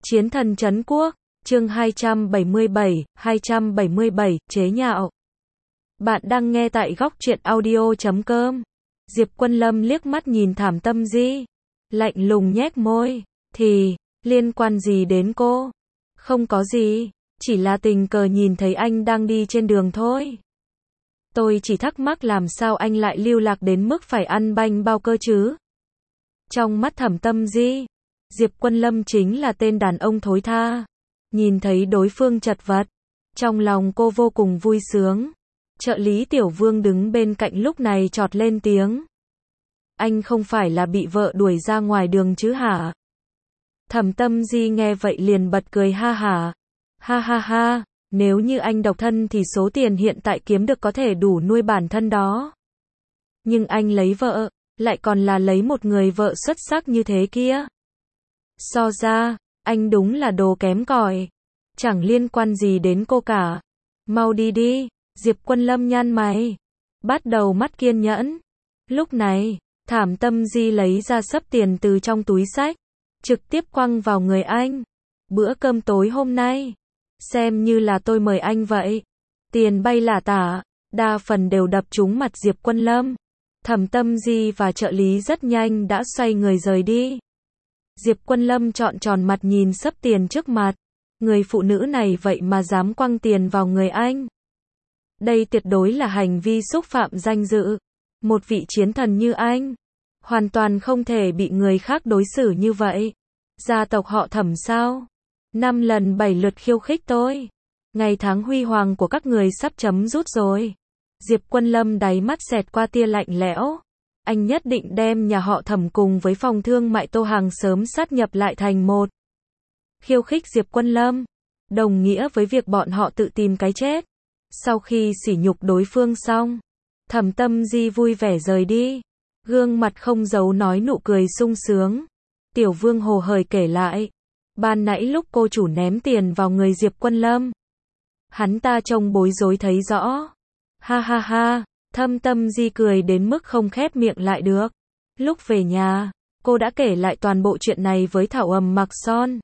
Chiến thần trấn quốc, chương 277, chế nhạo. Bạn đang nghe tại góc truyện audio.com. Diệp Quân Lâm liếc mắt nhìn Thảm Tâm Di, lạnh lùng nhếch môi, thì, liên quan gì đến cô? Không có gì, chỉ là tình cờ nhìn thấy anh đang đi trên đường thôi. Tôi chỉ thắc mắc làm sao anh lại lưu lạc đến mức phải ăn bánh bao cơ chứ? Trong mắt Thẩm Tâm Di, Diệp Quân Lâm chính là tên đàn ông thối tha. Nhìn thấy đối phương chật vật, trong lòng cô vô cùng vui sướng. Trợ lý Tiểu Vương đứng bên cạnh lúc này chọt lên tiếng. Anh không phải là bị vợ đuổi ra ngoài đường chứ hả? Thẩm Tâm Di nghe vậy liền bật cười ha hả. Ha ha ha, nếu như anh độc thân thì số tiền hiện tại kiếm được có thể đủ nuôi bản thân đó. Nhưng anh lấy vợ, lại còn là lấy một người vợ xuất sắc như thế kia. So ra, anh đúng là đồ kém cỏi. Chẳng liên quan gì đến cô cả. Mau đi đi, Diệp Quân Lâm nhăn mày. Bắt đầu mắt kiên nhẫn. Lúc này, Thảm Tâm Di lấy ra xấp tiền từ trong túi xách, trực tiếp quăng vào người anh. Bữa cơm tối hôm nay, xem như là tôi mời anh vậy. Tiền bay lả tả, đa phần đều đập trúng mặt Diệp Quân Lâm. Thẩm Tâm Di và trợ lý rất nhanh đã xoay người rời đi. Diệp Quân Lâm trọn tròn mặt nhìn xấp tiền trước mặt. Người phụ nữ này vậy mà dám quăng tiền vào người anh. Đây tuyệt đối là hành vi xúc phạm danh dự. Một vị chiến thần như anh, hoàn toàn không thể bị người khác đối xử như vậy. Gia tộc họ Thẩm sao? 5 lần 7 lượt khiêu khích tôi. Ngày tháng huy hoàng của các người sắp chấm dứt rồi. Diệp Quân Lâm đáy mắt xẹt qua tia lạnh lẽo. Anh nhất định đem nhà họ Thẩm cùng với phòng thương mại Tô Hàng sớm sát nhập lại thành một. Khiêu khích Diệp Quân Lâm, đồng nghĩa với việc bọn họ tự tìm cái chết. Sau khi sỉ nhục đối phương xong, Thẩm Tâm Di vui vẻ rời đi. Gương mặt không giấu nói nụ cười sung sướng. Tiểu Vương hồ hởi kể lại. Ban nãy lúc cô chủ ném tiền vào người Diệp Quân Lâm, hắn ta trông bối rối thấy rõ. Ha ha ha, Thẩm Tâm Di cười đến mức không khép miệng lại được. Lúc về nhà, cô đã kể lại toàn bộ chuyện này với Thảo Ầm Mặc Son.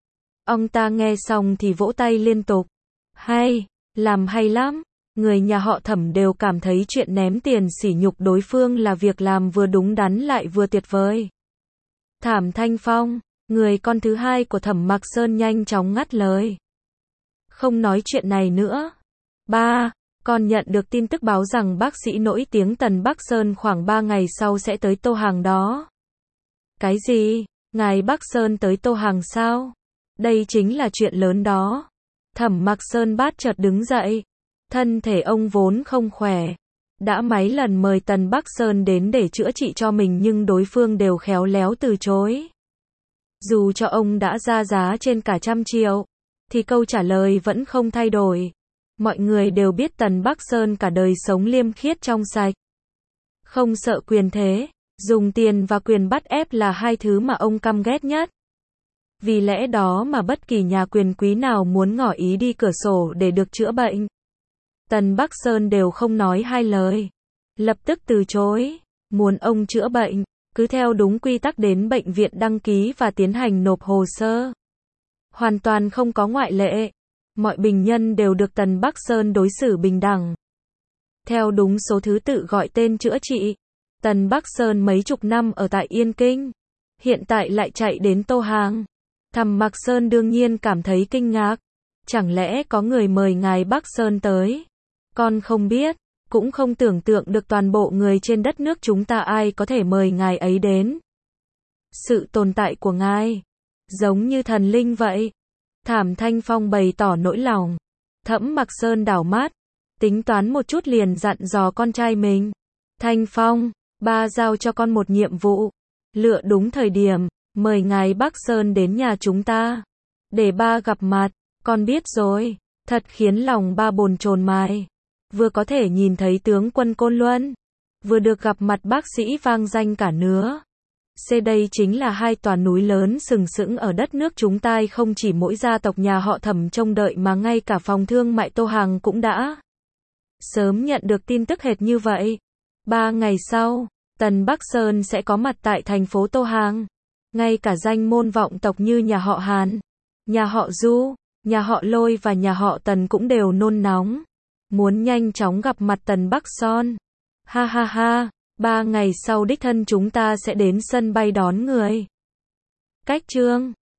Ông ta nghe xong thì vỗ tay liên tục. Hay, làm hay lắm. Người nhà họ Thẩm đều cảm thấy chuyện ném tiền sỉ nhục đối phương là việc làm vừa đúng đắn lại vừa tuyệt vời. Thảm Thanh Phong, người con thứ hai của Thẩm Mặc Sơn nhanh chóng ngắt lời. Không nói chuyện này nữa. Ba, con nhận được tin tức báo rằng bác sĩ nổi tiếng Tần Bắc Sơn khoảng 3 ngày sau sẽ tới Tô Hàng đó. Cái gì? Ngài Bắc Sơn tới Tô Hàng sao? Đây chính là chuyện lớn đó. Thẩm Mặc Sơn bát chợt đứng dậy. Thân thể ông vốn không khỏe. Đã mấy lần mời Tần Bắc Sơn đến để chữa trị cho mình nhưng đối phương đều khéo léo từ chối. Dù cho ông đã ra giá trên cả 100 triệu, thì câu trả lời vẫn không thay đổi. Mọi người đều biết Tần Bắc Sơn cả đời sống liêm khiết trong sạch. Không sợ quyền thế, dùng tiền và quyền bắt ép là hai thứ mà ông căm ghét nhất. Vì lẽ đó mà bất kỳ nhà quyền quý nào muốn ngỏ ý đi cửa sổ để được chữa bệnh, Tần Bắc Sơn đều không nói hai lời. Lập tức từ chối. Muốn ông chữa bệnh, cứ theo đúng quy tắc đến bệnh viện đăng ký và tiến hành nộp hồ sơ. Hoàn toàn không có ngoại lệ. Mọi bệnh nhân đều được Tần Bắc Sơn đối xử bình đẳng. Theo đúng số thứ tự gọi tên chữa trị. Tần Bắc Sơn mấy chục năm ở tại Yên Kinh, hiện tại lại chạy đến Tô Hàng. Thẩm Mặc Sơn đương nhiên cảm thấy kinh ngạc. Chẳng lẽ có người mời ngài Bắc Sơn tới? Con không biết, cũng không tưởng tượng được toàn bộ người trên đất nước chúng ta ai có thể mời ngài ấy đến. Sự tồn tại của ngài, giống như thần linh vậy. Thảm Thanh Phong bày tỏ nỗi lòng. Thẩm Mặc Sơn đảo mắt, tính toán một chút liền dặn dò con trai mình. Thanh Phong, ba giao cho con một nhiệm vụ. Lựa đúng thời điểm, mời ngài Bắc Sơn đến nhà chúng ta. Để ba gặp mặt, con biết rồi. Thật khiến lòng ba bồn chồn mài. Vừa có thể nhìn thấy tướng quân Côn Luân, vừa được gặp mặt bác sĩ vang danh cả nước. Đây chính là hai tòa núi lớn sừng sững ở đất nước chúng ta, không chỉ mỗi gia tộc nhà họ Thẩm trông đợi mà ngay cả phòng thương mại Tô Hàng cũng đã sớm nhận được tin tức hệt như vậy. 3 ngày sau, Tần Bắc Sơn sẽ có mặt tại thành phố Tô Hàng. Ngay cả danh môn vọng tộc như nhà họ Hàn, Nhà họ Du, nhà họ Lôi và nhà họ Tần cũng đều nôn nóng. Muốn nhanh chóng gặp mặt Tần Bắc Son. Ha ha ha, 3 ngày sau đích thân chúng ta sẽ đến sân bay đón người. Cách chương